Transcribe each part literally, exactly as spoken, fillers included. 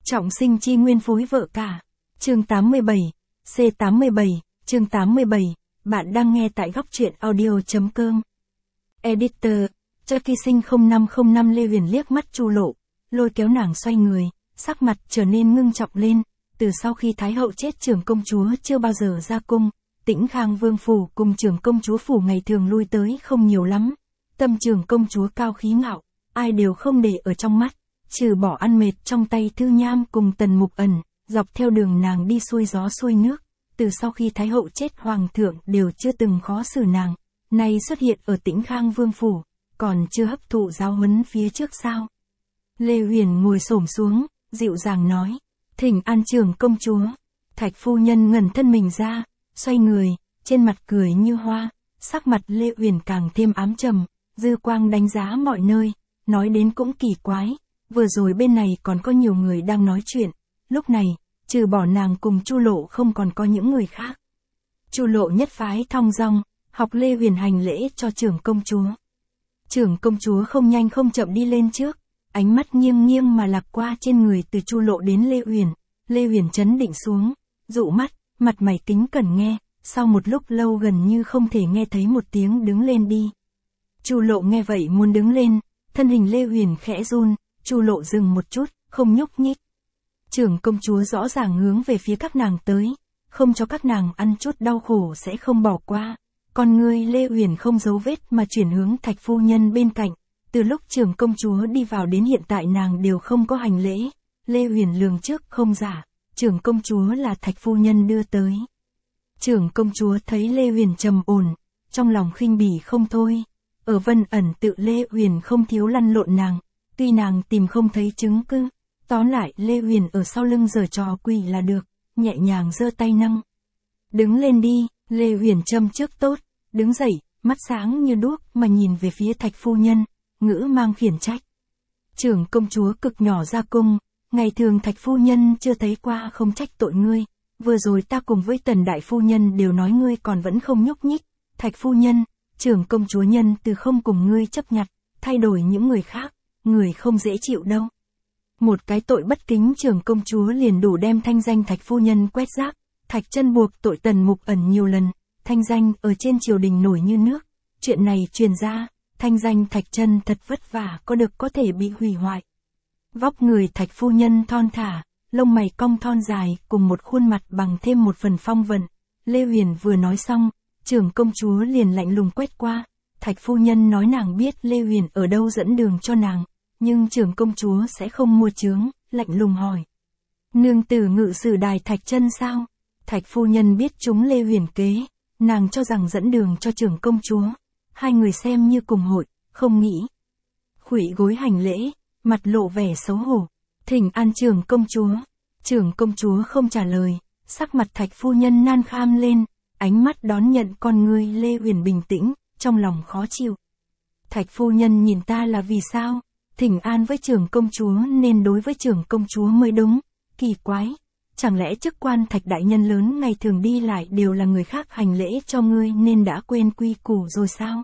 Trọng sinh chi nguyên phối vợ cả. Chương tám mươi bảy. C tám mươi bảy. Chương tám mươi bảy. Bạn đang nghe tại góc truyện audio.com. Editor. Cho kỳ sinh không năm không năm Lê Huyền liếc mắt Chu Lộ, lôi kéo nàng xoay người, sắc mặt trở nên ngưng trọng lên. Từ sau khi Thái hậu chết, trưởng công chúa chưa bao giờ ra cung, Tĩnh Khang Vương phủ cùng trưởng công chúa phủ ngày thường lui tới không nhiều lắm. Tâm trưởng công chúa cao khí ngạo, ai đều không để ở trong mắt, trừ bỏ ăn mệt trong tay Thư Nham cùng Tần Mục Ẩn, dọc theo đường nàng đi xuôi gió xuôi nước. Từ sau khi Thái hậu chết, hoàng thượng đều chưa từng khó xử nàng, nay xuất hiện ở Tĩnh Khang Vương phủ, còn chưa hấp thụ giáo huấn phía trước sao? Lê Huyền ngồi xổm xuống, dịu dàng nói, thỉnh an trưởng công chúa. Thạch phu nhân ngẩn thân mình ra, xoay người, trên mặt cười như hoa, sắc mặt Lê Huyền càng thêm ám trầm, dư quang đánh giá mọi nơi, nói đến cũng kỳ quái, vừa rồi bên này còn có nhiều người đang nói chuyện, lúc này, trừ bỏ nàng cùng Chu Lộ không còn có những người khác. Chu Lộ nhất phái thong dong, học Lê Huyền hành lễ cho trưởng công chúa. Trưởng công chúa không nhanh không chậm đi lên trước, ánh mắt nghiêng nghiêng mà lạc qua trên người từ Chu Lộ đến Lê Huyền. Lê Huyền chấn định xuống, dụ mắt, mặt mày kính cẩn nghe, sau một lúc lâu gần như không thể nghe thấy một tiếng đứng lên đi. Chu Lộ nghe vậy muốn đứng lên, thân hình Lê Huyền khẽ run, Chu Lộ dừng một chút, không nhúc nhích. Trưởng công chúa rõ ràng hướng về phía các nàng tới, không cho các nàng ăn chút đau khổ sẽ không bỏ qua. Con ngươi Lê Huyền không giấu vết mà chuyển hướng Thạch phu nhân bên cạnh, từ lúc trưởng công chúa đi vào đến hiện tại nàng đều không có hành lễ. Lê Huyền lường trước không giả, trưởng công chúa là Thạch phu nhân đưa tới. Trưởng công chúa thấy Lê Huyền trầm ổn, trong lòng khinh bỉ không thôi. Ở Vân Ẩn tự Lê Huyền không thiếu lăn lộn nàng, tuy nàng tìm không thấy chứng cứ, tóm lại Lê Huyền ở sau lưng giở trò quỷ là được, nhẹ nhàng giơ tay nâng. Đứng lên đi, Lê Huyền châm trước tốt, đứng dậy, mắt sáng như đuốc mà nhìn về phía Thạch phu nhân, ngữ mang khiển trách. Trưởng công chúa cực nhỏ ra cung, ngày thường Thạch phu nhân chưa thấy qua, không trách tội ngươi, vừa rồi ta cùng với Tần đại phu nhân đều nói ngươi còn vẫn không nhúc nhích. Thạch phu nhân, trưởng công chúa nhân từ không cùng ngươi chấp nhặt, thay đổi những người khác, người không dễ chịu đâu. Một cái tội bất kính trưởng công chúa liền đủ đem thanh danh Thạch phu nhân quét rác. Thạch Chân buộc tội Tần Mục Ẩn nhiều lần, thanh danh ở trên triều đình nổi như nước. Chuyện này truyền ra, thanh danh Thạch Chân thật vất vả có được có thể bị hủy hoại. Vóc người Thạch phu nhân thon thả, lông mày cong thon dài, cùng một khuôn mặt bằng thêm một phần phong vận. Lê Huyền vừa nói xong, trưởng công chúa liền lạnh lùng quét qua. Thạch phu nhân nói nàng biết Lê Huyền ở đâu dẫn đường cho nàng, nhưng trưởng công chúa sẽ không mua chướng, lạnh lùng hỏi. Nương tử ngự sử đài Thạch Chân sao? Thạch phu nhân biết chúng Lê Huyền kế, nàng cho rằng dẫn đường cho trưởng công chúa. Hai người xem như cùng hội, không nghĩ. Khuỵu gối hành lễ, mặt lộ vẻ xấu hổ. Thỉnh an trưởng công chúa. Trưởng công chúa không trả lời, sắc mặt Thạch phu nhân nan kham lên, ánh mắt đón nhận con ngươi Lê Huyền bình tĩnh, trong lòng khó chịu. Thạch phu nhân nhìn ta là vì sao? Thỉnh an với trưởng công chúa nên đối với trưởng công chúa mới đúng. Kỳ quái, chẳng lẽ chức quan Thạch đại nhân lớn ngày thường đi lại đều là người khác hành lễ cho ngươi nên đã quên quy củ rồi sao?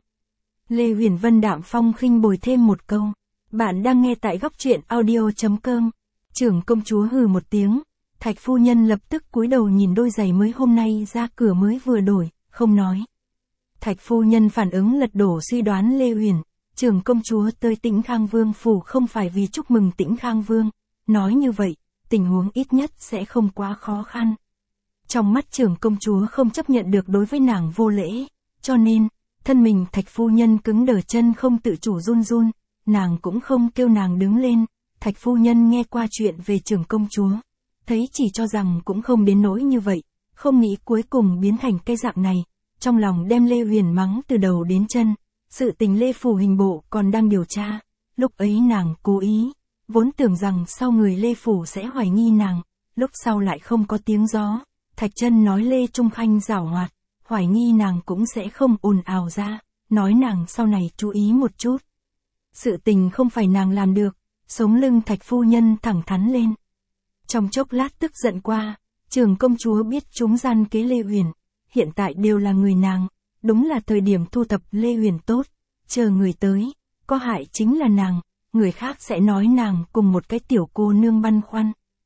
Lê Huyền Vân đạm phong khinh bồi thêm một câu. Bạn đang nghe tại góc truyện audio.com. Trưởng công chúa hừ một tiếng, Thạch phu nhân lập tức cúi đầu nhìn đôi giày mới hôm nay ra cửa mới vừa đổi, không nói. Thạch phu nhân phản ứng lật đổ suy đoán Lê Huyền, trưởng công chúa tới Tĩnh Khang Vương phủ không phải vì chúc mừng Tĩnh Khang Vương, nói như vậy, tình huống ít nhất sẽ không quá khó khăn. Trong mắt trưởng công chúa không chấp nhận được đối với nàng vô lễ, cho nên, thân mình Thạch phu nhân cứng đờ, chân không tự chủ run run, nàng cũng không kêu nàng đứng lên. Thạch phu nhân nghe qua chuyện về trưởng công chúa, thấy chỉ cho rằng cũng không đến nỗi như vậy, không nghĩ cuối cùng biến thành cái dạng này, trong lòng đem Lê Huyền mắng từ đầu đến chân. Sự tình Lê phủ hình bộ còn đang điều tra, lúc ấy nàng cố ý, vốn tưởng rằng sau người Lê phủ sẽ hoài nghi nàng, lúc sau lại không có tiếng gió. Thạch Chân nói Lê Trung Khanh giảo hoạt, hoài nghi nàng cũng sẽ không ồn ào ra, nói nàng sau này chú ý một chút. Sự tình không phải nàng làm được. Sống lưng Thạch phu nhân thẳng thắn lên. Trong chốc lát tức giận qua, trưởng công chúa biết chúng gian kế Lê Huyền, hiện tại đều là người nàng, đúng là thời điểm thu thập Lê Huyền tốt, chờ người tới, có hại chính là nàng, người khác sẽ nói nàng cùng một cái tiểu cô nương băn khoăn.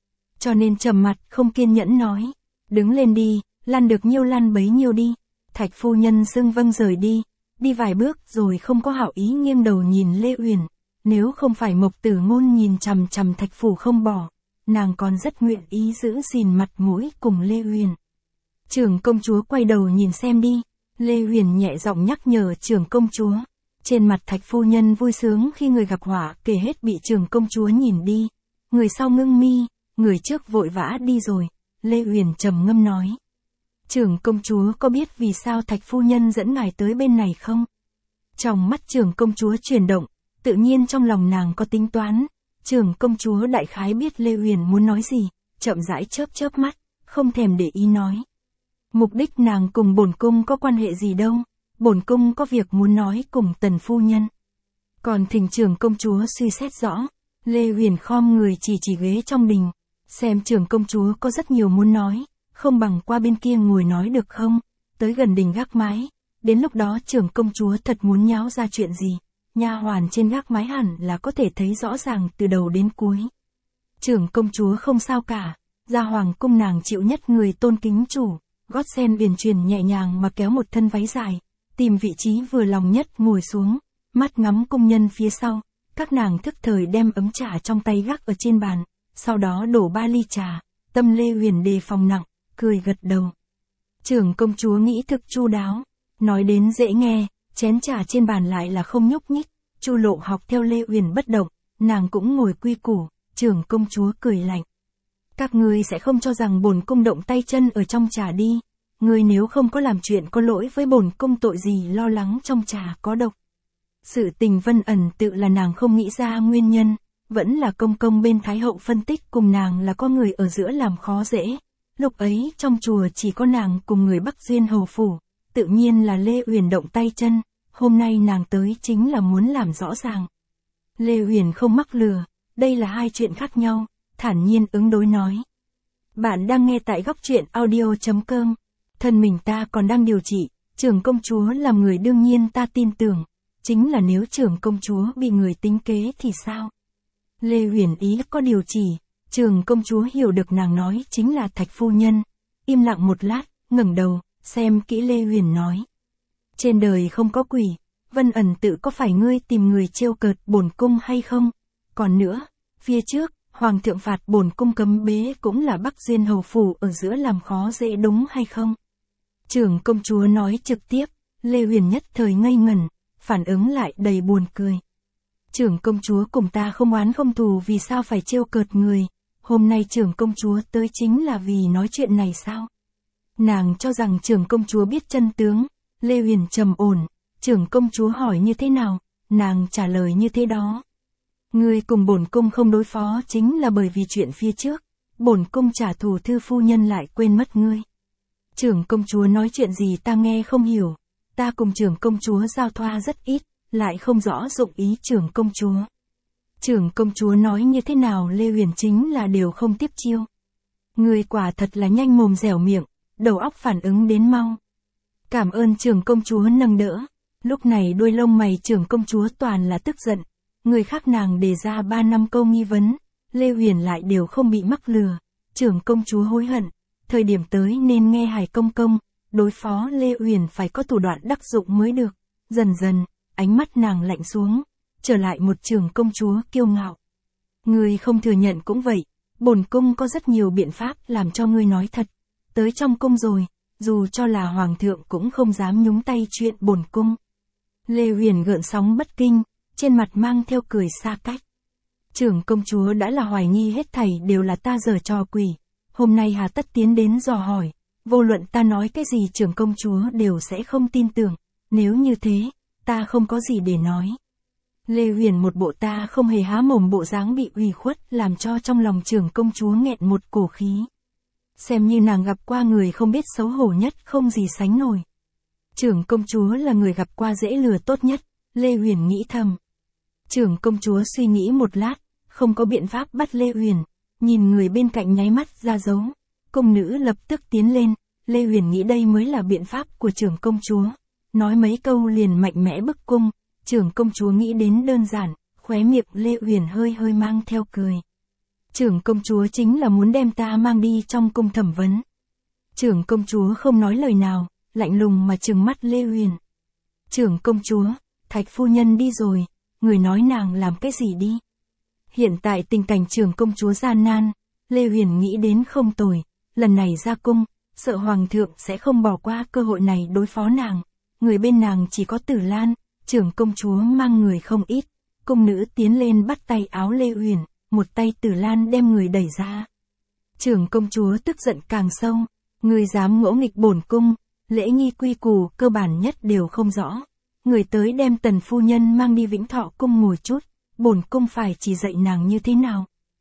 cho nên trầm mặt không kiên nhẫn nói. Đứng lên đi, lăn được nhiêu lăn bấy nhiêu đi. Thạch phu nhân xưng vâng rời đi, đi vài bước rồi không có hảo ý nghiêng đầu nhìn Lê Uyển. Nếu không phải Mộc Tử Ngôn nhìn chằm chằm Thạch phủ không bỏ, nàng còn rất nguyện ý giữ gìn mặt mũi cùng Lê Uyển. Trưởng công chúa quay đầu nhìn xem đi. Lê Uyển nhẹ giọng nhắc nhở trưởng công chúa. Trên mặt Thạch phu nhân vui sướng khi người gặp họa kể hết bị trưởng công chúa nhìn đi. Người sau ngưng mi, người trước vội vã đi rồi. Lê Uyển trầm ngâm nói. Trưởng công chúa có biết vì sao Thạch phu nhân dẫn ngài tới bên này không? Trong mắt trưởng công chúa chuyển động, tự nhiên trong lòng nàng có tính toán. Trưởng công chúa đại khái biết Lê Uyển muốn nói gì, chậm rãi chớp chớp mắt, không thèm để ý nói. Mục đích nàng cùng bổn cung có quan hệ gì đâu, bổn cung có việc muốn nói cùng tần phu nhân. Còn thỉnh trưởng công chúa suy xét rõ. Lê Uyển khom người chỉ chỉ ghế trong đình, xem trưởng công chúa có rất nhiều muốn nói, không bằng qua bên kia ngồi nói được không? Tới gần đình gác mái, đến lúc đó trưởng công chúa thật muốn nháo ra chuyện gì, nha hoàn trên gác mái hẳn là có thể thấy rõ ràng từ đầu đến cuối. Trưởng công chúa không sao cả, ra hoàng cung nàng chịu nhất người tôn kính chủ, gót sen uyển chuyển nhẹ nhàng mà kéo một thân váy dài, tìm vị trí vừa lòng nhất ngồi xuống, mắt ngắm cung nhân phía sau, các nàng thức thời đem ấm trà trong tay gác ở trên bàn, sau đó đổ ba ly trà, tâm Lê Uyển đề phòng nặng, cười gật đầu. Trưởng công chúa nghĩ thực chu đáo, nói đến dễ nghe, chén trà trên bàn lại là không nhúc nhích. Chu Lộ học theo Lê Uyển bất động, nàng cũng ngồi quy củ. Trưởng công chúa cười lạnh. Các ngươi sẽ không cho rằng bổn cung động tay chân ở trong trà đi. Ngươi nếu không có làm chuyện có lỗi với bổn cung tội gì lo lắng trong trà có độc. Sự tình Vân Ẩn tự là nàng không nghĩ ra nguyên nhân, vẫn là công công bên Thái hậu phân tích cùng nàng là có người ở giữa làm khó dễ. Lúc ấy trong chùa chỉ có nàng cùng người Bắc Duyên hầu phủ, tự nhiên là Lê Uyển động tay chân, hôm nay nàng tới chính là muốn làm rõ ràng. Lê Uyển không mắc lừa, đây là hai chuyện khác nhau, thản nhiên ứng đối nói. Bạn đang nghe tại góc truyện audio chấm com, thân mình ta còn đang điều trị, trưởng công chúa làm người đương nhiên ta tin tưởng, chính là nếu trưởng công chúa bị người tính kế thì sao? Lê Uyển ý có điều chỉ. Trưởng công chúa hiểu được nàng nói chính là Thạch phu nhân, im lặng một lát, ngẩng đầu, xem kỹ Lê Uyển nói. Trên đời không có quỷ, Vân Ẩn tự có phải ngươi tìm người trêu cợt bổn cung hay không? Còn nữa, phía trước, Hoàng thượng phạt bổn cung cấm bế cũng là Bắc Duyên hầu phủ ở giữa làm khó dễ đúng hay không? Trưởng công chúa nói trực tiếp, Lê Uyển nhất thời ngây ngẩn, phản ứng lại đầy buồn cười. Trưởng công chúa cùng ta không oán không thù vì sao phải trêu cợt người? Hôm nay trưởng công chúa tới chính là vì nói chuyện này sao? Nàng cho rằng trưởng công chúa biết chân tướng. Lê Uyển trầm ổn, trưởng công chúa hỏi như thế nào, nàng trả lời như thế đó. Ngươi cùng bổn cung không đối phó chính là bởi vì chuyện phía trước, bổn cung trả thù thư phu nhân lại quên mất ngươi. Trưởng công chúa nói chuyện gì ta nghe không hiểu, ta cùng trưởng công chúa giao thoa rất ít, lại không rõ dụng ý trưởng công chúa. Trưởng công chúa nói như thế nào Lê Uyển chính là đều không tiếp chiêu. Người quả thật là nhanh mồm dẻo miệng, đầu óc phản ứng đến mau. Cảm ơn trưởng công chúa nâng đỡ. Lúc này đuôi lông mày trưởng công chúa toàn là tức giận. Người khác nàng đề ra ba năm câu nghi vấn, Lê Uyển lại đều không bị mắc lừa. Trưởng công chúa hối hận, thời điểm tới nên nghe Hải công công, đối phó Lê Uyển phải có thủ đoạn đắc dụng mới được. Dần dần, ánh mắt nàng lạnh xuống, trở lại một trưởng công chúa kiêu ngạo. Ngươi không thừa nhận cũng vậy, bổn cung có rất nhiều biện pháp làm cho ngươi nói thật. Tới trong cung rồi, dù cho là hoàng thượng cũng không dám nhúng tay chuyện bổn cung. Lê Uyển gợn sóng bất kinh, trên mặt mang theo cười xa cách. Trưởng công chúa đã là hoài nghi hết thảy đều là ta giở trò quỷ, hôm nay hà tất tiến đến dò hỏi, vô luận ta nói cái gì trưởng công chúa đều sẽ không tin tưởng, nếu như thế, ta không có gì để nói. Lê Uyển một bộ ta không hề há mồm bộ dáng bị ủy khuất làm cho trong lòng trưởng công chúa nghẹn một cổ khí. Xem như nàng gặp qua người không biết xấu hổ nhất không gì sánh nổi. Trưởng công chúa là người gặp qua dễ lừa tốt nhất, Lê Uyển nghĩ thầm. Trưởng công chúa suy nghĩ một lát, không có biện pháp bắt Lê Uyển, nhìn người bên cạnh nháy mắt ra dấu. Công nữ lập tức tiến lên, Lê Uyển nghĩ đây mới là biện pháp của trưởng công chúa. Nói mấy câu liền mạnh mẽ bức cung, trưởng công chúa nghĩ đến đơn giản, khóe miệng Lê Uyển hơi hơi mang theo cười. Trưởng công chúa chính là muốn đem ta mang đi trong cung thẩm vấn. Trưởng công chúa không nói lời nào, lạnh lùng mà trừng mắt Lê Huyền. Trưởng công chúa, Thạch phu nhân đi rồi, người nói nàng làm cái gì đi. Hiện tại tình cảnh trưởng công chúa gian nan, Lê Huyền nghĩ đến không tồi, lần này ra cung, sợ hoàng thượng sẽ không bỏ qua cơ hội này đối phó nàng. Người bên nàng chỉ có Tử Lan, trưởng công chúa mang người không ít. Cung nữ tiến lên bắt tay áo Lê Huyền, một tay Tử Lan đem người đẩy ra. Trưởng công chúa tức giận càng sâu, người dám ngỗ nghịch bổn cung, lễ nghi quy củ cơ bản nhất đều không rõ. Người tới đem Tần phu nhân mang đi Vĩnh Thọ cung ngồi chút, bổn cung phải chỉ dạy nàng như thế nào.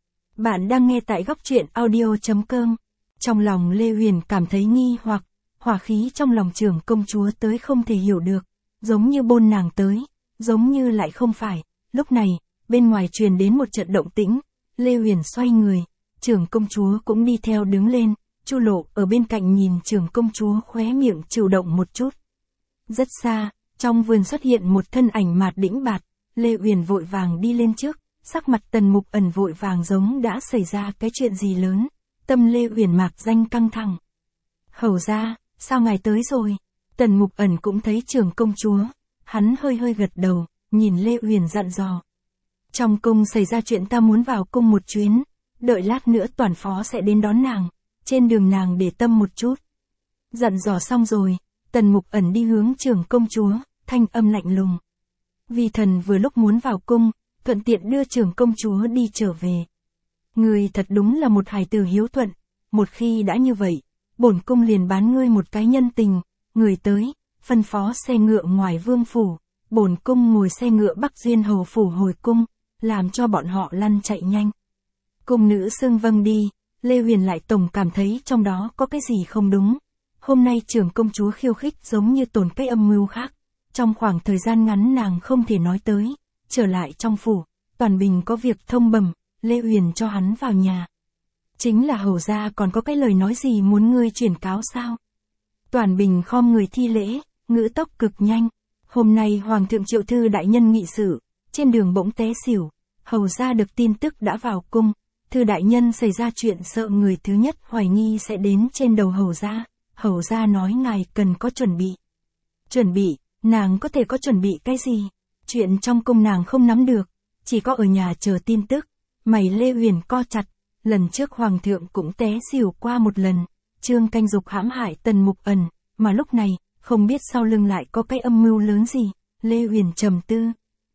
Bạn đang nghe tại góc truyện audio chấm com. Trong lòng Lê Huyền cảm thấy nghi hoặc, hỏa khí trong lòng trưởng công chúa tới không thể hiểu được, giống như bôn nàng tới, giống như lại không phải. Lúc này, bên ngoài truyền đến một trận động tĩnh, Lê Huyền xoay người, trưởng công chúa cũng đi theo đứng lên, Chu Lộ ở bên cạnh nhìn trưởng công chúa khóe miệng chịu động một chút. Rất xa, trong vườn xuất hiện một thân ảnh mạt đĩnh bạt, Lê Huyền vội vàng đi lên trước, sắc mặt Tần Mục Ẩn vội vàng giống đã xảy ra cái chuyện gì lớn, tâm Lê Huyền mạc danh căng thẳng. Hầu ra, sao ngài tới rồi? Tần Mục Ẩn cũng thấy trưởng công chúa, hắn hơi hơi gật đầu, nhìn Lê Huyền dặn dò. Trong cung xảy ra chuyện ta muốn vào cung một chuyến, đợi lát nữa toàn phó sẽ đến đón nàng, trên đường nàng để tâm một chút. Dặn dò xong rồi, Tần Mục Ẩn đi hướng trưởng công chúa, thanh âm lạnh lùng. Vi thần vừa lúc muốn vào cung, thuận tiện đưa trưởng công chúa đi trở về. Ngươi thật đúng là một hài tử hiếu thuận, một khi đã như vậy, bổn cung liền bán ngươi một cái nhân tình, người tới, phân phó xe ngựa ngoài vương phủ, bổn cung ngồi xe ngựa Bắc Duyên hầu phủ hồi cung, làm cho bọn họ lăn chạy nhanh. Cung nữ xưng vâng đi, Lê Huyền lại tổng cảm thấy trong đó có cái gì không đúng. Hôm nay trưởng công chúa khiêu khích giống như tồn cái âm mưu khác. Trong khoảng thời gian ngắn nàng không thể nói tới, trở lại trong phủ, Toàn Bình có việc thông bẩm, Lê Huyền cho hắn vào nhà. Chính là hầu ra còn có cái lời nói gì muốn ngươi chuyển cáo sao? Toàn Bình khom người thi lễ, ngữ tốc cực nhanh. Hôm nay Hoàng thượng Triệu Thư đại nhân nghị sự, trên đường bỗng té xỉu, hầu ra được tin tức đã vào cung. Thư đại nhân xảy ra chuyện sợ người thứ nhất hoài nghi sẽ đến trên đầu hầu ra. Hầu ra nói ngài cần có chuẩn bị. Chuẩn bị, nàng có thể có chuẩn bị cái gì? Chuyện trong cung nàng không nắm được, chỉ có ở nhà chờ tin tức. Mày Lê Huyền co chặt, lần trước Hoàng thượng cũng té xỉu qua một lần, Trương Canh Dục hãm hại Tần Mục Ẩn, mà lúc này, không biết sau lưng lại có cái âm mưu lớn gì. Lê Huyền trầm tư.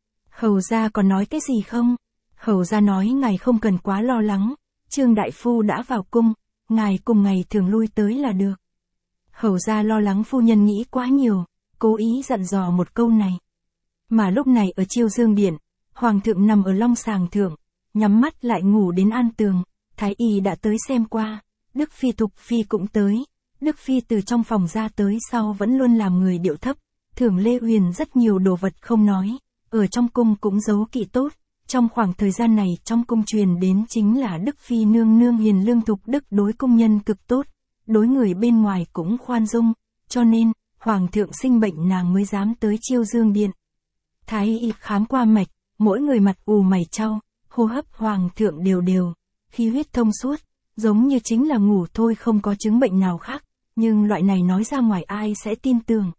Hầu ra còn nói cái gì không? Hầu ra nói ngài không cần quá lo lắng, Trương đại phu đã vào cung, ngài cùng ngày thường lui tới là được. Hầu ra lo lắng phu nhân nghĩ quá nhiều, cố ý dặn dò một câu này. Mà lúc này ở Chiêu Dương Điện, Hoàng thượng nằm ở long sàng thượng, nhắm mắt lại ngủ đến an tường, Thái y đã tới xem qua, Đức Phi Thục Phi cũng tới, Đức Phi từ trong phòng ra tới sau vẫn luôn làm người điệu thấp, thưởng Lê Huyền rất nhiều đồ vật không nói, ở trong cung cũng giấu kỹ tốt. Trong khoảng thời gian này trong cung truyền đến chính là Đức Phi nương nương hiền lương thục đức đối công nhân cực tốt, đối người bên ngoài cũng khoan dung, cho nên, Hoàng thượng sinh bệnh nàng mới dám tới Chiêu Dương Điện. Thái y khám qua mạch, mỗi người mặt ù mày chau, hô hấp Hoàng thượng đều đều, khí huyết thông suốt, giống như chính là ngủ thôi không có chứng bệnh nào khác, nhưng loại này nói ra ngoài ai sẽ tin tưởng.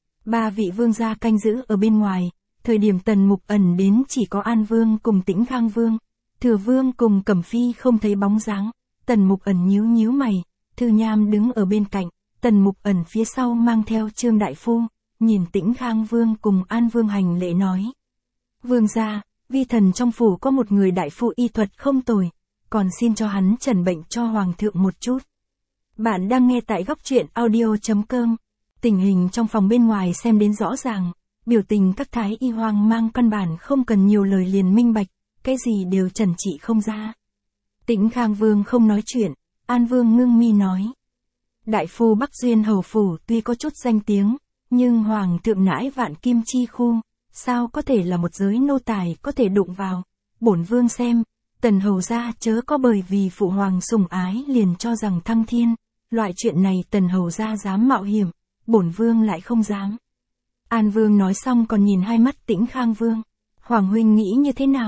Ba vị vương gia canh giữ ở bên ngoài. Thời điểm Tần Mục Ẩn đến chỉ có An Vương cùng Tĩnh Khang Vương, Thừa Vương cùng Cẩm Phi không thấy bóng dáng. Tần Mục Ẩn nhíu nhíu mày, Thư Nham đứng ở bên cạnh, Tần Mục Ẩn phía sau mang theo Trương đại phu, nhìn Tĩnh Khang Vương cùng An Vương hành lễ nói: Vương gia, vi thần trong phủ có một người đại phu y thuật không tồi, còn xin cho hắn trần bệnh cho hoàng thượng một chút. Bạn đang nghe tại góc truyện audio chấm com. Tình hình trong phòng bên ngoài xem đến rõ ràng. Biểu tình các thái y hoang mang căn bản không cần nhiều lời liền minh bạch, cái gì đều trần trị không ra. Tĩnh Khang Vương không nói chuyện, An Vương ngưng mi nói: Đại phu Bắc Duyên hầu phủ tuy có chút danh tiếng, nhưng Hoàng thượng nãi vạn kim chi khu, sao có thể là một giới nô tài có thể đụng vào. Bổn Vương xem, Tần hầu gia chớ có bởi vì phụ hoàng sủng ái liền cho rằng thăng thiên, loại chuyện này Tần hầu gia dám mạo hiểm, bổn Vương lại không dám. An Vương nói xong còn nhìn hai mắt Tĩnh Khang Vương. Hoàng huynh nghĩ như thế nào?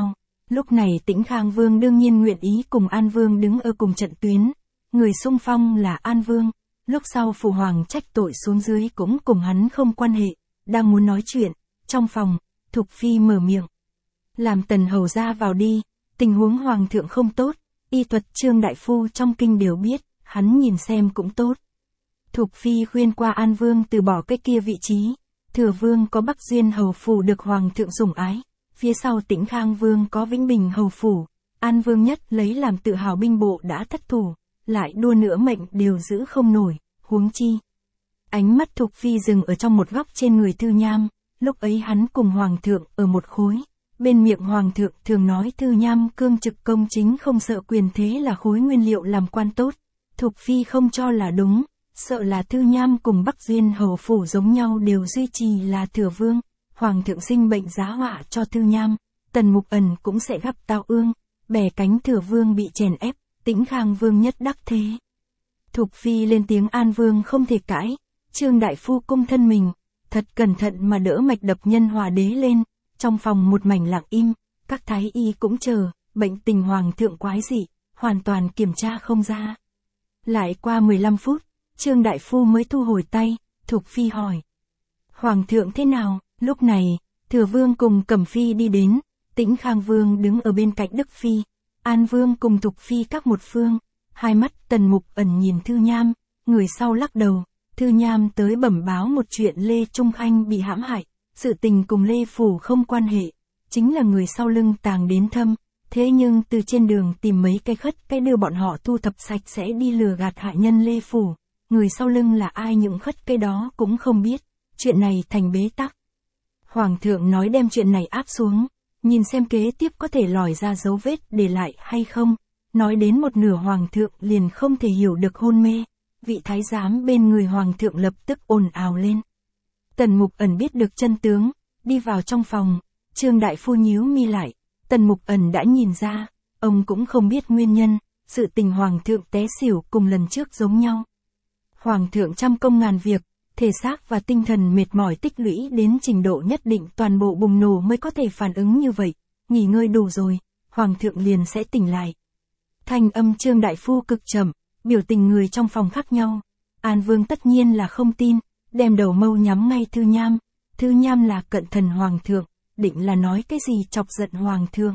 Lúc này Tĩnh Khang Vương đương nhiên nguyện ý cùng An Vương đứng ở cùng trận tuyến. Người xung phong là An Vương, lúc sau phụ hoàng trách tội xuống dưới cũng cùng hắn không quan hệ, đang muốn nói chuyện, trong phòng, Thục Phi mở miệng. Làm Tần hầu ra vào đi, tình huống hoàng thượng không tốt, y thuật Trương đại phu trong kinh đều biết, hắn nhìn xem cũng tốt. Thục Phi khuyên qua An Vương từ bỏ cái kia vị trí, Thừa Vương có Bắc Duyên hầu phủ được hoàng thượng sủng ái, phía sau Tĩnh Khang Vương có Vĩnh Bình hầu phủ, An Vương nhất lấy làm tự hào binh bộ đã thất thủ, lại đua nữa mệnh đều giữ không nổi, huống chi. Ánh mắt Thục Phi dừng ở trong một góc trên người Thư Nham, lúc ấy hắn cùng hoàng thượng ở một khối, bên miệng hoàng thượng thường nói Thư Nham cương trực công chính không sợ quyền thế là khối nguyên liệu làm quan tốt, Thục Phi không cho là đúng, sợ là Thư Nham cùng Bắc Duyên hầu phủ giống nhau đều duy trì là Thừa Vương, hoàng thượng sinh bệnh giá họa cho Thư Nham, Tần Mục Ẩn cũng sẽ gặp tao ương, bè cánh Thừa Vương bị chèn ép, Tĩnh Khang Vương nhất đắc thế. Thục Phi lên tiếng An Vương không thể cãi, Trương đại phu cung thân mình, thật cẩn thận mà đỡ mạch đập nhân hòa đế lên, trong phòng một mảnh lặng im, các thái y cũng chờ, bệnh tình hoàng thượng quái dị, hoàn toàn kiểm tra không ra. Lại qua mười lăm phút, Trương đại phu mới thu hồi tay, Thục Phi hỏi. Hoàng thượng thế nào? Lúc này, Thừa Vương cùng Cẩm Phi đi đến, Tĩnh Khang Vương đứng ở bên cạnh Đức Phi, An Vương cùng Thục Phi các một phương, hai mắt Tần Mục Ẩn nhìn Thư Nham, người sau lắc đầu, Thư Nham tới bẩm báo một chuyện Lê Trung Khanh bị hãm hại, sự tình cùng Lê Phủ không quan hệ, chính là người sau lưng tàng đến thâm, thế nhưng từ trên đường tìm mấy cái khất cái đưa bọn họ thu thập sạch sẽ đi lừa gạt hại nhân Lê Phủ, người sau lưng là ai những khất cái đó cũng không biết, chuyện này thành bế tắc. Hoàng thượng nói đem chuyện này áp xuống, nhìn xem kế tiếp có thể lòi ra dấu vết để lại hay không, nói đến một nửa hoàng thượng liền không thể hiểu được hôn mê, vị thái giám bên người hoàng thượng lập tức ồn ào lên. Tần Mục Ẩn biết được chân tướng, đi vào trong phòng, Trương đại phu nhíu mi lại, Tần Mục Ẩn đã nhìn ra, ông cũng không biết nguyên nhân, sự tình hoàng thượng té xỉu cùng lần trước giống nhau. Hoàng thượng trăm công ngàn việc, thể xác và tinh thần mệt mỏi tích lũy đến trình độ nhất định toàn bộ bùng nổ mới có thể phản ứng như vậy, nghỉ ngơi đủ rồi, hoàng thượng liền sẽ tỉnh lại. Thanh âm Trương đại phu cực chậm, biểu tình người trong phòng khác nhau. An Vương tất nhiên là không tin, đem đầu mâu nhắm ngay Thư Nham, Thư Nham là cận thần hoàng thượng, định là nói cái gì chọc giận hoàng thượng.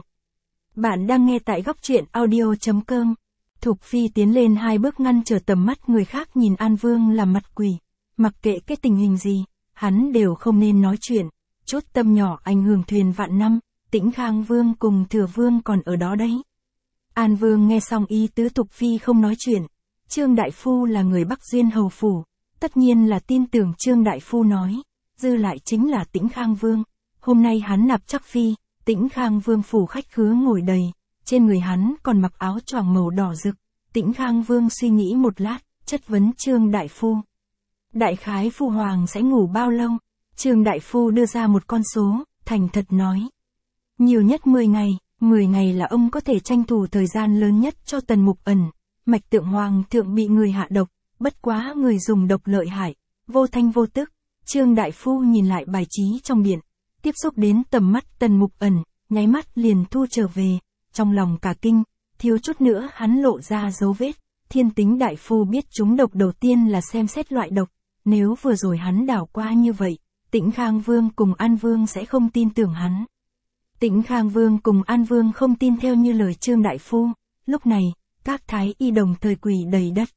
Bạn đang nghe tại góc truyện audio chấm com. Thục Phi tiến lên hai bước ngăn trở tầm mắt người khác nhìn An Vương làm mặt quỷ. Mặc kệ cái tình hình gì, hắn đều không nên nói chuyện, chút tâm nhỏ ảnh hưởng thuyền vạn năm, Tĩnh Khang Vương cùng Thừa Vương còn ở đó đấy. An Vương nghe xong ý tứ Thục Phi không nói chuyện, Trương đại phu là người Bắc Duyên hầu phủ, tất nhiên là tin tưởng Trương đại phu nói, dư lại chính là Tĩnh Khang Vương, hôm nay hắn nạp chắc phi, Tĩnh Khang Vương phủ khách khứa ngồi đầy, trên người hắn còn mặc áo choàng màu đỏ rực, Tĩnh Khang Vương suy nghĩ một lát, chất vấn Trương đại phu. Đại khái phu hoàng sẽ ngủ bao lâu? Trương đại phu đưa ra một con số, thành thật nói. Nhiều nhất mười ngày, mười ngày là ông có thể tranh thủ thời gian lớn nhất cho Tần Mục Ẩn. Mạch tượng hoàng thượng bị người hạ độc, bất quá người dùng độc lợi hại, vô thanh vô tức. Trương đại phu nhìn lại bài trí trong điện, tiếp xúc đến tầm mắt Tần Mục Ẩn, nháy mắt liền thu trở về, trong lòng cả kinh, thiếu chút nữa hắn lộ ra dấu vết. Thiên Tính đại phu biết chúng độc đầu tiên là xem xét loại độc, nếu vừa rồi hắn đảo qua như vậy, Tĩnh Khang Vương cùng An Vương sẽ không tin tưởng hắn. Tĩnh Khang Vương cùng An Vương không tin theo như lời Trương đại phu, lúc này, các thái y đồng thời quỳ đầy đất.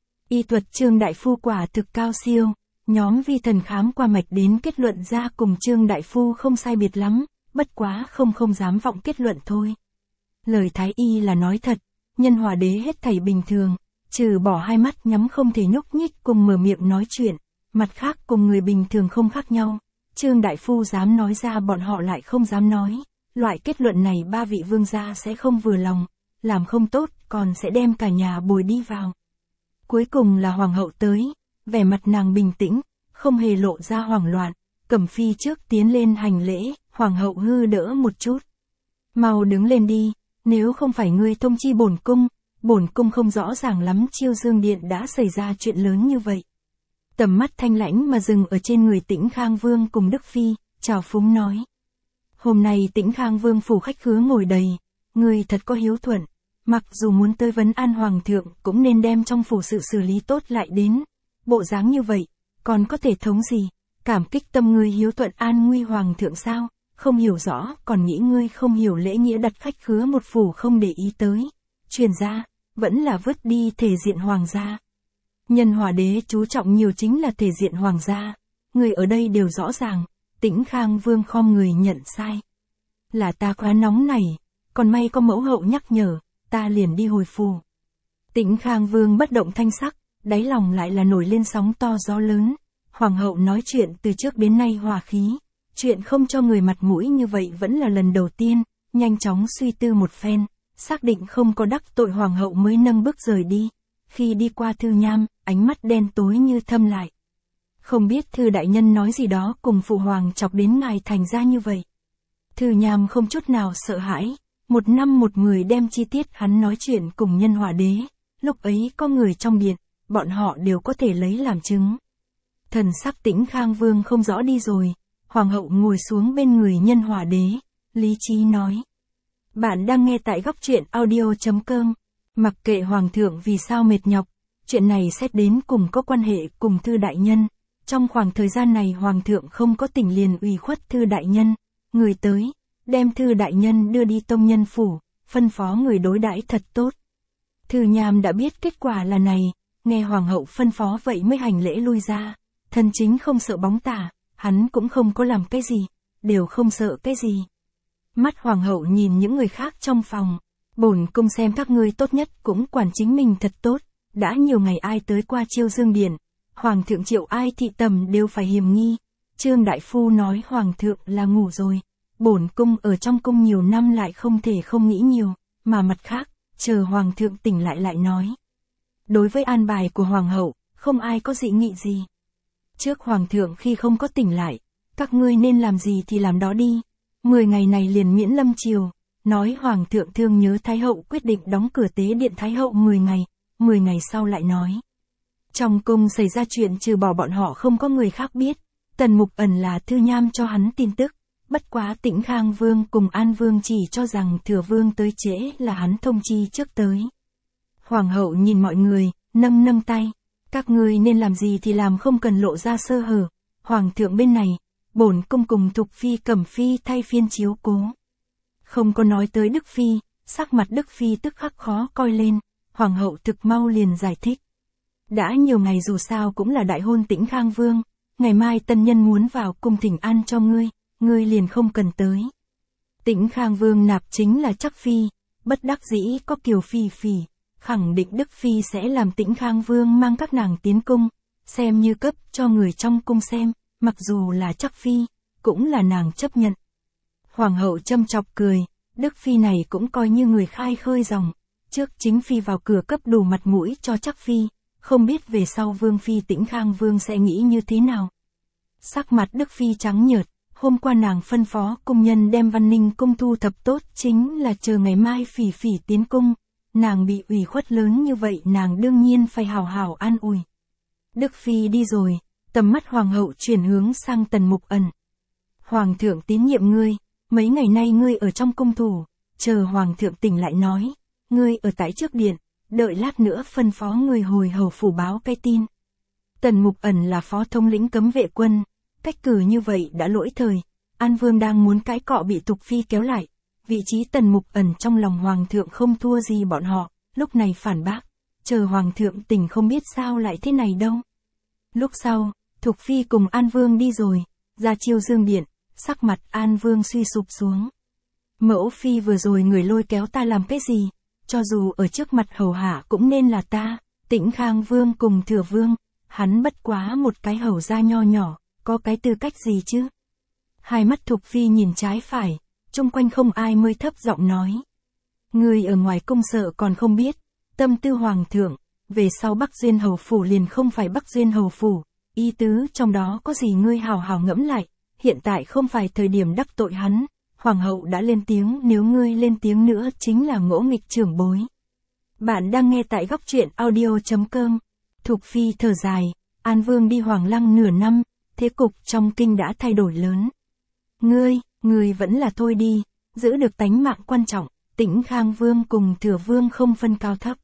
Y thuật Trương đại phu quả thực cao siêu, nhóm vi thần khám qua mạch đến kết luận ra cùng Trương đại phu không sai biệt lắm, bất quá không không dám vọng kết luận thôi. Lời thái y là nói thật, nhân hòa đế hết thảy bình thường, trừ bỏ hai mắt nhắm không thể nhúc nhích cùng mở miệng nói chuyện, mặt khác cùng người bình thường không khác nhau. Trương đại phu dám nói ra bọn họ lại không dám nói, loại kết luận này ba vị vương gia sẽ không vừa lòng, làm không tốt còn sẽ đem cả nhà bồi đi vào. Cuối cùng là hoàng hậu tới, vẻ mặt nàng bình tĩnh, không hề lộ ra hoảng loạn, Cẩm Phi trước tiến lên hành lễ, hoàng hậu hư đỡ một chút. Mau đứng lên đi, nếu không phải ngươi thông chi bổn cung, bổn cung không rõ ràng lắm Chiêu Dương Điện đã xảy ra chuyện lớn như vậy. Tầm mắt thanh lãnh mà dừng ở trên người Tĩnh Khang Vương cùng Đức Phi, chào phúng nói. Hôm nay Tĩnh Khang Vương phủ khách khứa ngồi đầy, ngươi thật có hiếu thuận. Mặc dù muốn tới vấn an hoàng thượng cũng nên đem trong phủ sự xử lý tốt lại đến. Bộ dáng như vậy, còn có thể thống gì? Cảm kích tâm ngươi hiếu thuận an nguy hoàng thượng sao? Không hiểu rõ, còn nghĩ ngươi không hiểu lễ nghĩa đặt khách khứa một phủ không để ý tới. Truyền ra, vẫn là vứt đi thể diện hoàng gia. Nhân Hòa đế chú trọng nhiều chính là thể diện hoàng gia. Người ở đây đều rõ ràng, Tĩnh Khang Vương khom người nhận sai. Là ta quá nóng này, còn may có mẫu hậu nhắc nhở, ta liền đi hồi phù. Tĩnh Khang Vương bất động thanh sắc, đáy lòng lại là nổi lên sóng to gió lớn. Hoàng hậu nói chuyện từ trước đến nay hòa khí, chuyện không cho người mặt mũi như vậy vẫn là lần đầu tiên, nhanh chóng suy tư một phen, xác định không có đắc tội hoàng hậu mới nâng bước rời đi. Khi đi qua Thư Nham, ánh mắt đen tối như thâm lại. Không biết Thư đại nhân nói gì đó cùng phụ hoàng chọc đến ngài thành ra như vậy. Thư Nham không chút nào sợ hãi, một năm một người đem chi tiết hắn nói chuyện cùng Nhân Hòa đế, lúc ấy có người trong điện, bọn họ đều có thể lấy làm chứng. Thần sắc Tĩnh Khang Vương không rõ đi rồi, hoàng hậu ngồi xuống bên người Nhân Hòa đế, lý trí nói. Bạn đang nghe tại góc truyện audio chấm com. Mặc kệ hoàng thượng vì sao mệt nhọc, chuyện này xét đến cùng có quan hệ cùng Thư đại nhân. Trong khoảng thời gian này hoàng thượng không có tỉnh liền ủy khuất Thư đại nhân, người tới, đem Thư đại nhân đưa đi tông nhân phủ, phân phó người đối đãi thật tốt. Thư Nham đã biết kết quả là này, nghe hoàng hậu phân phó vậy mới hành lễ lui ra. Thân chính không sợ bóng tả, hắn cũng không có làm cái gì, đều không sợ cái gì. Mắt hoàng hậu nhìn những người khác trong phòng, bổn cung xem các ngươi tốt nhất cũng quản chính mình thật tốt, đã nhiều ngày ai tới qua Chiêu Dương điện, hoàng thượng triệu ai thị tầm đều phải hiềm nghi. Trương đại phu nói hoàng thượng là ngủ rồi, bổn cung ở trong cung nhiều năm lại không thể không nghĩ nhiều, mà mặt khác, chờ hoàng thượng tỉnh lại lại nói. Đối với an bài của hoàng hậu, không ai có dị nghị gì. Trước hoàng thượng khi không có tỉnh lại, các ngươi nên làm gì thì làm đó đi. Mười ngày này liền miễn lâm triều, nói hoàng thượng thương nhớ Thái hậu quyết định đóng cửa tế điện Thái hậu mười ngày, mười ngày sau lại nói. Trong cung xảy ra chuyện trừ bỏ bọn họ không có người khác biết, Tần Mục Ẩn là Thư Nham cho hắn tin tức, bất quá Tĩnh Khang Vương cùng An Vương chỉ cho rằng Thừa Vương tới trễ là hắn thông chi trước tới. Hoàng hậu nhìn mọi người, nâng nâng tay. Các ngươi nên làm gì thì làm không cần lộ ra sơ hở. Hoàng thượng bên này, bổn cung cùng Thục Phi Cẩm Phi thay phiên chiếu cố. Không có nói tới Đức Phi, sắc mặt Đức Phi tức khắc khó coi lên, Hoàng hậu thực mau liền giải thích. Đã nhiều ngày dù sao cũng là đại hôn Tĩnh Khang Vương, ngày mai tân nhân muốn vào cung thỉnh an cho ngươi, ngươi liền không cần tới. Tĩnh Khang Vương nạp chính là Trắc Phi, bất đắc dĩ có Kiều Phi Phỉ. Khẳng định Đức Phi sẽ làm Tĩnh Khang Vương mang các nàng tiến cung, xem như cấp cho người trong cung xem, mặc dù là Trắc Phi, cũng là nàng chấp nhận. Hoàng hậu châm chọc cười, Đức Phi này cũng coi như người khai khơi dòng, trước chính Phi vào cửa cấp đủ mặt mũi cho Trắc Phi, không biết về sau Vương Phi Tĩnh Khang Vương sẽ nghĩ như thế nào. Sắc mặt Đức Phi trắng nhợt, hôm qua nàng phân phó cung nhân đem Văn Ninh cung thu thập tốt chính là chờ ngày mai Phỉ Phỉ tiến cung. Nàng bị ủy khuất lớn như vậy nàng đương nhiên phải hào hào an ủi. Đức Phi đi rồi, tầm mắt hoàng hậu chuyển hướng sang Tần Mục Ẩn. Hoàng thượng tín nhiệm ngươi, mấy ngày nay ngươi ở trong cung thủ, chờ hoàng thượng tỉnh lại nói, ngươi ở tại trước điện, đợi lát nữa phân phó người hồi hầu phủ báo cái tin. Tần Mục Ẩn là phó thống lĩnh cấm vệ quân, cách cử như vậy đã lỗi thời, An Vương đang muốn cãi cọ bị Thục Phi kéo lại. Vị trí Tần Mục Ẩn trong lòng hoàng thượng không thua gì bọn họ, lúc này phản bác, chờ hoàng thượng tỉnh không biết sao lại thế này đâu. Lúc sau, Thục Phi cùng An Vương đi rồi, ra Chiêu Dương điện, sắc mặt An Vương suy sụp xuống. Mẫu Phi vừa rồi người lôi kéo ta làm cái gì, cho dù ở trước mặt hầu hạ cũng nên là ta. Tĩnh Khang Vương cùng Thừa Vương, hắn bất quá một cái hầu gia nho nhỏ, có cái tư cách gì chứ. Hai mắt Thục Phi nhìn trái phải, chung quanh không ai mới thấp giọng nói. Người ở ngoài cung sợ còn không biết, tâm tư hoàng thượng, về sau Bắc Duyên hầu phủ liền không phải Bắc Duyên hầu phủ, ý tứ trong đó có gì ngươi hào hào ngẫm lại, hiện tại không phải thời điểm đắc tội hắn, hoàng hậu đã lên tiếng, nếu ngươi lên tiếng nữa chính là ngỗ nghịch trưởng bối. Bạn đang nghe tại góc truyện audio chấm com. Thục Phi thở dài, An Vương đi Hoàng Lăng nửa năm, thế cục trong kinh đã thay đổi lớn. Ngươi, ngươi vẫn là thôi đi, giữ được tánh mạng quan trọng, Tĩnh Khang Vương cùng Thừa Vương không phân cao thấp.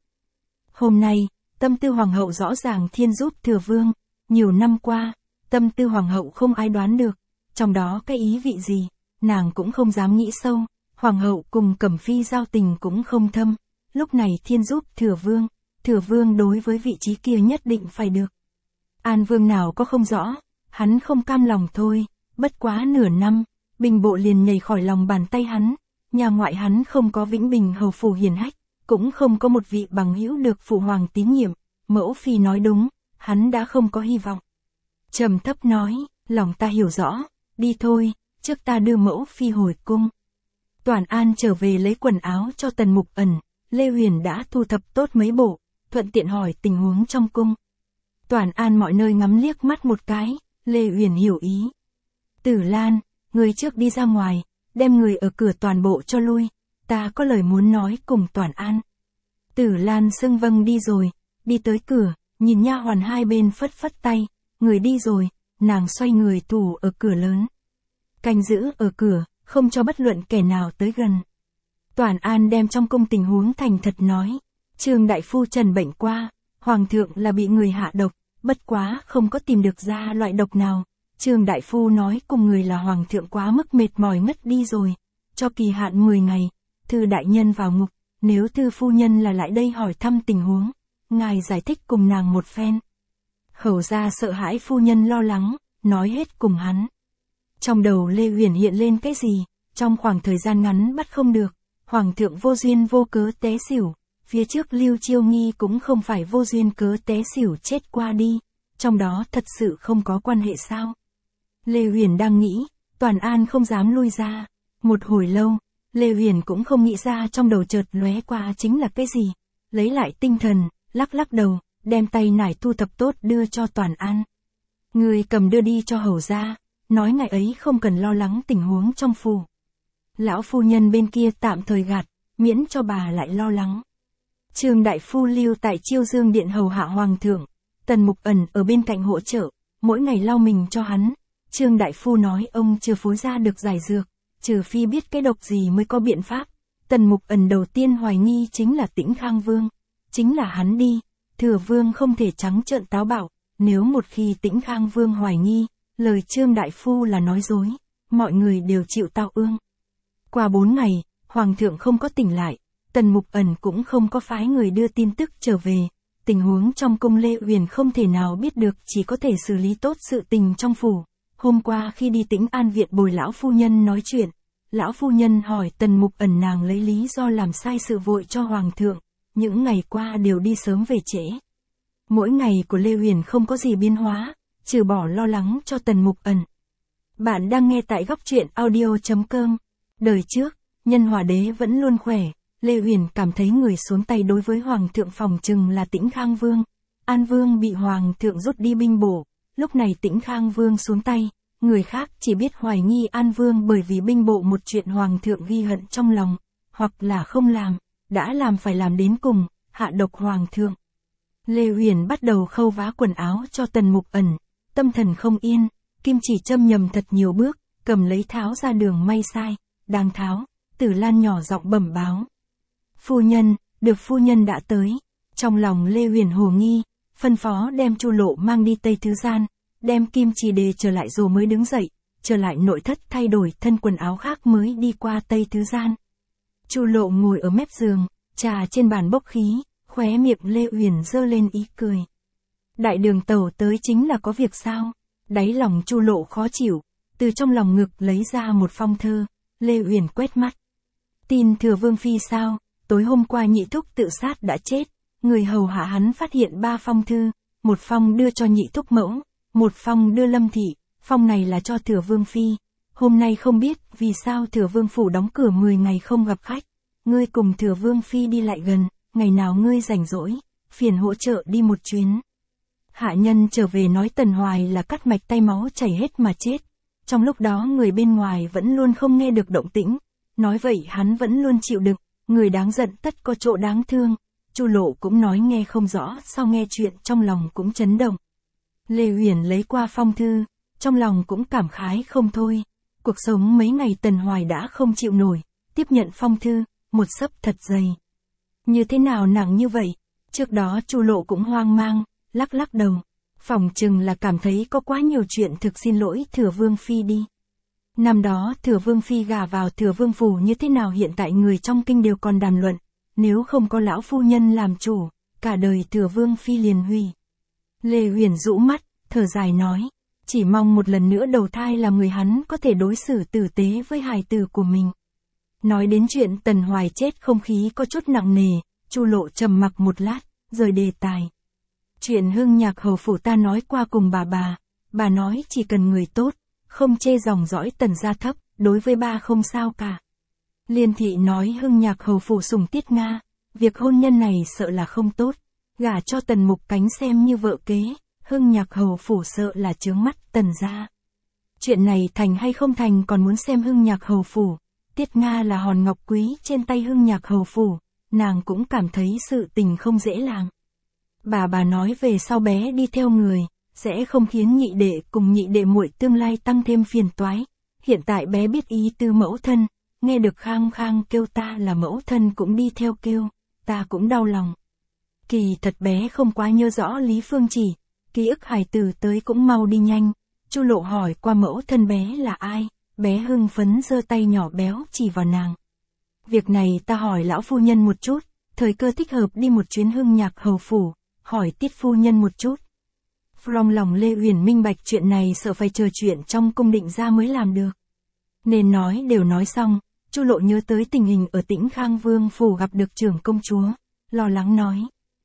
Hôm nay, tâm tư hoàng hậu rõ ràng thiên giúp Thừa Vương, nhiều năm qua, tâm tư hoàng hậu không ai đoán được, trong đó cái ý vị gì, nàng cũng không dám nghĩ sâu, hoàng hậu cùng Cẩm Phi giao tình cũng không thâm, lúc này thiên giúp Thừa Vương, Thừa Vương đối với vị trí kia nhất định phải được. An Vương nào có không rõ, hắn không cam lòng thôi, bất quá nửa năm, binh bộ liền nhảy khỏi lòng bàn tay hắn, nhà ngoại hắn không có Vĩnh Bình hầu phủ hiền hách, cũng không có một vị bằng hữu được phụ hoàng tín nhiệm, mẫu phi nói đúng, hắn đã không có hy vọng. Trầm thấp nói, lòng ta hiểu rõ, đi thôi, trước ta đưa mẫu phi hồi cung. Toản An trở về lấy quần áo cho Tần Mục Ẩn, Lê Huyền đã thu thập tốt mấy bộ, thuận tiện hỏi tình huống trong cung. Toản An mọi nơi ngắm liếc mắt một cái, Lê Huyền hiểu ý. Tử Lan, người trước đi ra ngoài, đem người ở cửa toàn bộ cho lui, ta có lời muốn nói cùng Toản An. Tử Lan xưng vâng đi rồi, đi tới cửa, nhìn nha hoàn hai bên phất phất tay, người đi rồi, nàng xoay người tù ở cửa lớn. Canh giữ ở cửa, không cho bất luận kẻ nào tới gần. Toản An đem trong cung tình huống thành thật nói, Trương đại phu trần bệnh qua, hoàng thượng là bị người hạ độc, bất quá không có tìm được ra loại độc nào. Trương đại phu nói cùng người là hoàng thượng quá mức mệt mỏi ngất đi rồi, cho kỳ hạn mười ngày, thư đại nhân vào ngục, nếu thư phu nhân là lại đây hỏi thăm tình huống, ngài giải thích cùng nàng một phen. Hầu ra sợ hãi phu nhân lo lắng, nói hết cùng hắn. Trong đầu Lê Huyền hiện lên cái gì, trong khoảng thời gian ngắn bắt không được, hoàng thượng vô duyên vô cớ té xỉu, phía trước Lưu Chiêu Nghi cũng không phải vô duyên cớ té xỉu chết qua đi, trong đó thật sự không có quan hệ sao. Lê Huyền đang nghĩ, Toản An không dám lui ra, một hồi lâu, Lê Huyền cũng không nghĩ ra trong đầu chợt lóe qua chính là cái gì, lấy lại tinh thần, lắc lắc đầu, đem tay nải thu thập tốt đưa cho Toản An. Người cầm đưa đi cho hầu ra, nói ngày ấy không cần lo lắng tình huống trong phủ. Lão phu nhân bên kia tạm thời gạt, miễn cho bà lại lo lắng. Trương đại phu lưu tại Chiêu Dương điện hầu hạ hoàng thượng, Tần Mục Ẩn ở bên cạnh hỗ trợ, mỗi ngày lau mình cho hắn. Trương đại phu nói ông chưa phối ra được giải dược, trừ phi biết cái độc gì mới có biện pháp. Tần Mục Ẩn đầu tiên hoài nghi chính là Tĩnh Khang Vương, chính là hắn đi, Thừa Vương không thể trắng trợn táo bạo, nếu một khi Tĩnh Khang Vương hoài nghi, lời Trương đại phu là nói dối, mọi người đều chịu tao ương. Qua bốn ngày, hoàng thượng không có tỉnh lại, Tần Mục Ẩn cũng không có phái người đưa tin tức trở về, tình huống trong cung Lê Huyền không thể nào biết được, chỉ có thể xử lý tốt sự tình trong phủ. Hôm qua khi đi Tĩnh An viện bồi lão phu nhân nói chuyện, lão phu nhân hỏi Tần Mục Ẩn nàng lấy lý do làm sai sự vội cho hoàng thượng, những ngày qua đều đi sớm về trễ. Mỗi ngày của Lê Huyền không có gì biến hóa, trừ bỏ lo lắng cho Tần Mục Ẩn. Bạn đang nghe tại góc truyện audio chấm com. Đời trước, Nhân Hòa đế vẫn luôn khỏe, Lê Huyền cảm thấy người xuống tay đối với hoàng thượng phòng chừng là Tĩnh Khang Vương. An Vương bị hoàng thượng rút đi binh bổ, lúc này Tĩnh Khang Vương xuống tay, người khác chỉ biết hoài nghi An Vương bởi vì binh bộ một chuyện hoàng thượng ghi hận trong lòng, hoặc là không làm, đã làm phải làm đến cùng, hạ độc hoàng thượng. Lê Huyền bắt đầu khâu vá quần áo cho Tần Mục Ẩn, tâm thần không yên, kim chỉ châm nhầm thật nhiều bước, cầm lấy tháo ra đường may sai, đang tháo, Tử Lan nhỏ giọng bẩm báo. Phu nhân, được phu nhân đã tới. Trong lòng Lê Huyền hồ nghi, phân phó đem Chu Lộ mang đi Tây Thứ Gian, đem kim chỉ đề trở lại rồi mới đứng dậy, trở lại nội thất thay đổi thân quần áo khác mới đi qua Tây Thứ Gian. Chu Lộ ngồi ở mép giường, trà trên bàn bốc khí, khóe miệng Lê Huyền giơ lên ý cười. Đại đường tẩu tới chính là có việc sao? Đáy lòng Chu Lộ khó chịu, từ trong lòng ngực lấy ra một phong thơ, Lê Huyền quét mắt. Tin Thừa Vương phi sao? Tối hôm qua nhị thúc tự sát đã chết, người hầu hạ hắn phát hiện ba phong thư, một phong đưa cho nhị thúc mẫu, một phong đưa Lâm thị, phong này là cho Thừa Vương phi. Hôm nay không biết vì sao Thừa Vương phủ đóng cửa mười ngày không gặp khách, ngươi cùng Thừa Vương phi đi lại gần, ngày nào ngươi rảnh rỗi, phiền hỗ trợ đi một chuyến. Hạ nhân trở về nói Tần Hoài là cắt mạch tay máu chảy hết mà chết, trong lúc đó người bên ngoài vẫn luôn không nghe được động tĩnh, nói vậy hắn vẫn luôn chịu đựng. Người đáng giận tất có chỗ đáng thương, Chu Lộ cũng nói nghe không rõ, sau nghe chuyện trong lòng cũng chấn động. Lê Huyền lấy qua phong thư, trong lòng cũng cảm khái không thôi. Cuộc sống mấy ngày Tần Hoài đã không chịu nổi, tiếp nhận phong thư, một xấp thật dày. Như thế nào nặng như vậy? Trước đó Chu Lộ cũng hoang mang, lắc lắc đầu. Phỏng chừng là cảm thấy có quá nhiều chuyện, thực xin lỗi Thừa Vương Phi đi. Năm đó Thừa Vương Phi gả vào Thừa Vương Phủ như thế nào hiện tại người trong kinh đều còn đàm luận. Nếu không có lão phu nhân làm chủ, cả đời Thừa Vương Phi liền hủy. Lê Huyền rũ mắt, thở dài nói. Chỉ mong một lần nữa đầu thai làm người hắn có thể đối xử tử tế với hài tử của mình. Nói đến chuyện Tần Hoài chết, không khí có chút nặng nề, Chu Lộ trầm mặc một lát, rời đề tài. Chuyện Hưng Nhạc hầu phủ ta nói qua cùng bà bà, bà nói chỉ cần người tốt, không chê dòng dõi Tần gia thấp, đối với ba không sao cả. Liên thị nói Hưng Nhạc hầu phủ sủng Tiết Nga, việc hôn nhân này sợ là không tốt, gả cho Tần Mục Cánh xem như vợ kế, Hưng Nhạc hầu phủ sợ là chướng mắt Tần gia. Chuyện này thành hay không thành còn muốn xem Hưng Nhạc hầu phủ. Tiết Nga là hòn ngọc quý trên tay Hưng Nhạc hầu phủ, nàng cũng cảm thấy sự tình không dễ làm. Bà bà nói về sau bé đi theo người, sẽ không khiến nhị đệ cùng nhị đệ muội tương lai tăng thêm phiền toái. Hiện tại bé biết ý tư mẫu thân, nghe được Khang Khang kêu ta là mẫu thân cũng đi theo kêu, ta cũng đau lòng. Kỳ thật bé không quá nhớ rõ Lý Phương Chỉ, ký ức hài tử tới cũng mau đi nhanh. Chu Lộ hỏi qua mẫu thân bé là ai, bé hưng phấn giơ tay nhỏ béo chỉ vào nàng. Việc này ta hỏi lão phu nhân một chút, thời cơ thích hợp đi một chuyến Hưng Nhạc hầu phủ, hỏi Tiết phu nhân một chút. From lòng Lê Huyền minh bạch chuyện này sợ phải chờ chuyện trong cung định ra mới làm được. Nên nói đều nói xong, Chu Lộ nhớ tới tình hình ở Tĩnh Khang Vương phủ gặp được trưởng công chúa, lo lắng nói.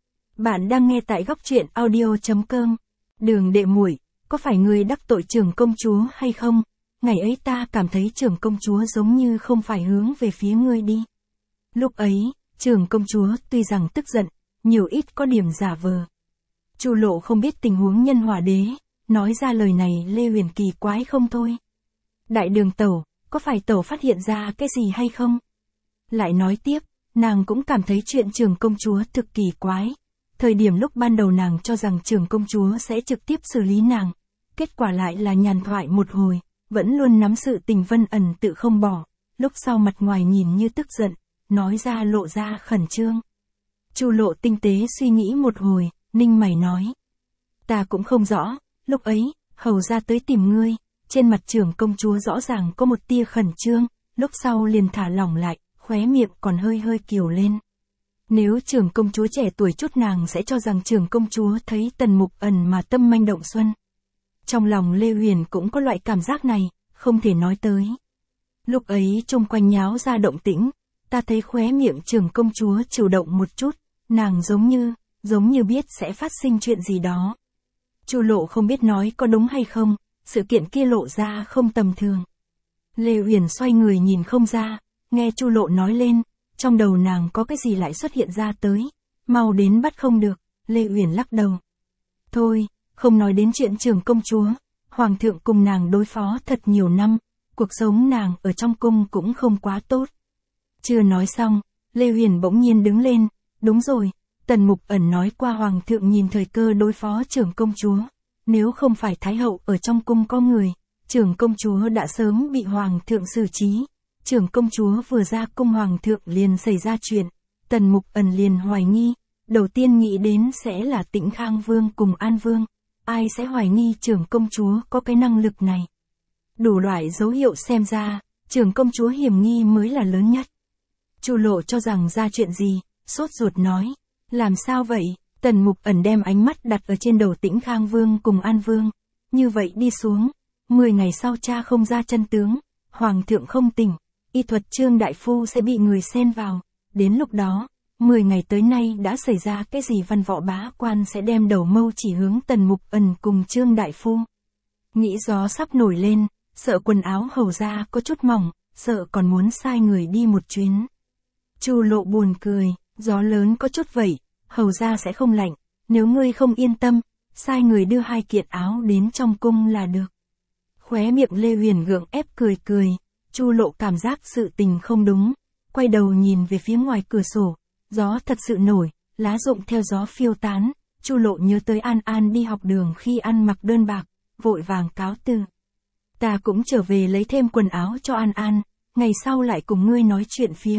Bạn đang nghe tại góc truyện audio chấm com. Đường đệ muội, có phải người đắc tội trưởng công chúa hay không? Ngày ấy ta cảm thấy trưởng công chúa giống như không phải hướng về phía ngươi đi. Lúc ấy, trưởng công chúa tuy rằng tức giận, nhiều ít có điểm giả vờ. Chu Lộ không biết tình huống nhân hỏa đế, nói ra lời này Lê Huyền kỳ quái không thôi. Đại đường tẩu, có phải tẩu phát hiện ra cái gì hay không? Lại nói tiếp, nàng cũng cảm thấy chuyện trưởng công chúa thực kỳ quái. Thời điểm lúc ban đầu nàng cho rằng trưởng công chúa sẽ trực tiếp xử lý nàng, kết quả lại là nhàn thoại một hồi, vẫn luôn nắm sự tình Vân Ẩn tự không bỏ, lúc sau mặt ngoài nhìn như tức giận, nói ra lộ ra khẩn trương. Chu Lộ tinh tế suy nghĩ một hồi, ninh mày nói. Ta cũng không rõ, lúc ấy, hầu ra tới tìm ngươi, trên mặt trưởng công chúa rõ ràng có một tia khẩn trương, lúc sau liền thả lỏng lại, khóe miệng còn hơi hơi kiều lên. Nếu trưởng công chúa trẻ tuổi chút nàng sẽ cho rằng trưởng công chúa thấy Tần Mục Ẩn mà tâm manh động xuân. Trong lòng Lê Huyền cũng có loại cảm giác này, không thể nói tới. Lúc ấy chung quanh nháo ra động tĩnh, ta thấy khóe miệng trưởng công chúa chủ động một chút, nàng giống như, giống như biết sẽ phát sinh chuyện gì đó. Chu Lộ không biết nói có đúng hay không, sự kiện kia lộ ra không tầm thường. Lê Huyền xoay người nhìn không ra, nghe Chu Lộ nói lên, trong đầu nàng có cái gì lại xuất hiện ra tới, mau đến bắt không được, Lê Huyền lắc đầu. Thôi, không nói đến chuyện trưởng công chúa, hoàng thượng cùng nàng đối phó thật nhiều năm, cuộc sống nàng ở trong cung cũng không quá tốt. Chưa nói xong, Lê Huyền bỗng nhiên đứng lên, đúng rồi, Tần Mục Ẩn nói qua hoàng thượng nhìn thời cơ đối phó trưởng công chúa, nếu không phải thái hậu ở trong cung có người, trưởng công chúa đã sớm bị hoàng thượng xử trí. Trưởng công chúa vừa ra cung hoàng thượng liền xảy ra chuyện, Tần Mục Ẩn liền hoài nghi, đầu tiên nghĩ đến sẽ là Tĩnh Khang Vương cùng An Vương, ai sẽ hoài nghi trưởng công chúa có cái năng lực này. Đủ loại dấu hiệu xem ra, trưởng công chúa hiểm nghi mới là lớn nhất. Chu Lộ cho rằng ra chuyện gì, sốt ruột nói, làm sao vậy? Tần Mục Ẩn đem ánh mắt đặt ở trên đầu Tĩnh Khang Vương cùng An Vương, như vậy đi xuống, mười ngày sau cha không ra chân tướng, hoàng thượng không tỉnh. Y thuật Trương đại phu sẽ bị người xen vào, đến lúc đó, mười ngày tới nay đã xảy ra cái gì văn võ bá quan sẽ đem đầu mâu chỉ hướng Tần Mục Ẩn cùng Trương đại phu. Nghĩ gió sắp nổi lên, sợ quần áo hầu ra có chút mỏng, sợ còn muốn sai người đi một chuyến. Chu Lộ buồn cười, gió lớn có chút vậy, hầu ra sẽ không lạnh, nếu ngươi không yên tâm, sai người đưa hai kiện áo đến trong cung là được. Khóe miệng Lê Huyền gượng ép cười cười. Chu Lộ cảm giác sự tình không đúng, quay đầu nhìn về phía ngoài cửa sổ, gió thật sự nổi, lá rụng theo gió phiêu tán, Chu Lộ nhớ tới An An đi học đường khi ăn mặc đơn bạc, vội vàng cáo từ. Ta cũng trở về lấy thêm quần áo cho An An, ngày sau lại cùng ngươi nói chuyện phiếm.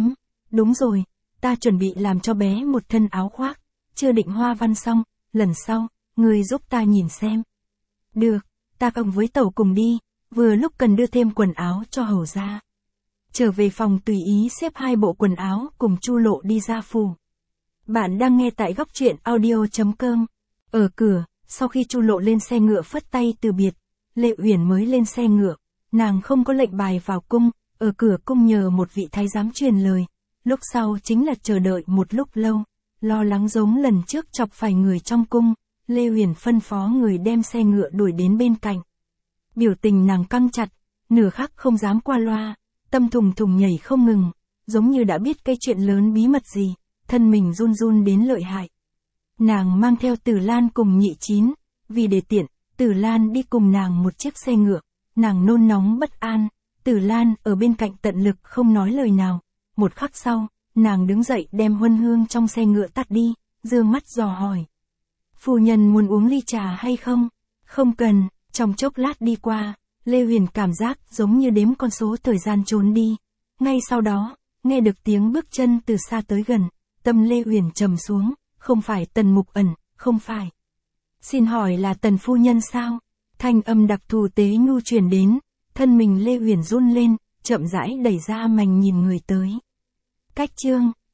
Đúng rồi, ta chuẩn bị làm cho bé một thân áo khoác, chưa định hoa văn xong, lần sau, ngươi giúp ta nhìn xem. Được, ta cộng với tẩu cùng đi, vừa lúc cần đưa thêm quần áo cho hầu ra. Trở về phòng tùy ý xếp hai bộ quần áo cùng Chu Lộ đi ra phủ. Bạn đang nghe tại góc truyện audio.com. Ở cửa, sau khi Chu Lộ lên xe ngựa phất tay từ biệt, Lệ Uyển mới lên xe ngựa, nàng không có lệnh bài vào cung, ở cửa cung nhờ một vị thái giám truyền lời, lúc sau chính là chờ đợi một lúc lâu, lo lắng giống lần trước chọc phải người trong cung, Lệ Uyển phân phó người đem xe ngựa đuổi đến bên cạnh. Biểu tình nàng căng chặt, nửa khắc không dám qua loa, tâm thùng thùng nhảy không ngừng, giống như đã biết cái chuyện lớn bí mật gì, thân mình run run đến lợi hại. Nàng mang theo Tử Lan cùng Nhị Chín, vì để tiện, Tử Lan đi cùng nàng một chiếc xe ngựa, nàng nôn nóng bất an, Tử Lan ở bên cạnh tận lực không nói lời nào, một khắc sau, nàng đứng dậy đem huân hương trong xe ngựa tắt đi, dương mắt dò hỏi. Phu nhân muốn uống ly trà hay không? Không cần, trong chốc lát đi qua, Lê Huyền cảm giác giống như đếm con số thời gian trốn đi. Ngay sau đó, nghe được tiếng bước chân từ xa tới gần, tâm Lê Huyền trầm xuống, không phải Tần Mục Ẩn, không phải. Xin hỏi là Tần phu nhân sao? Thanh âm đặc thù tế nhu truyền đến, thân mình Lê Huyền run lên, chậm rãi đẩy ra mành nhìn người tới. Cách chương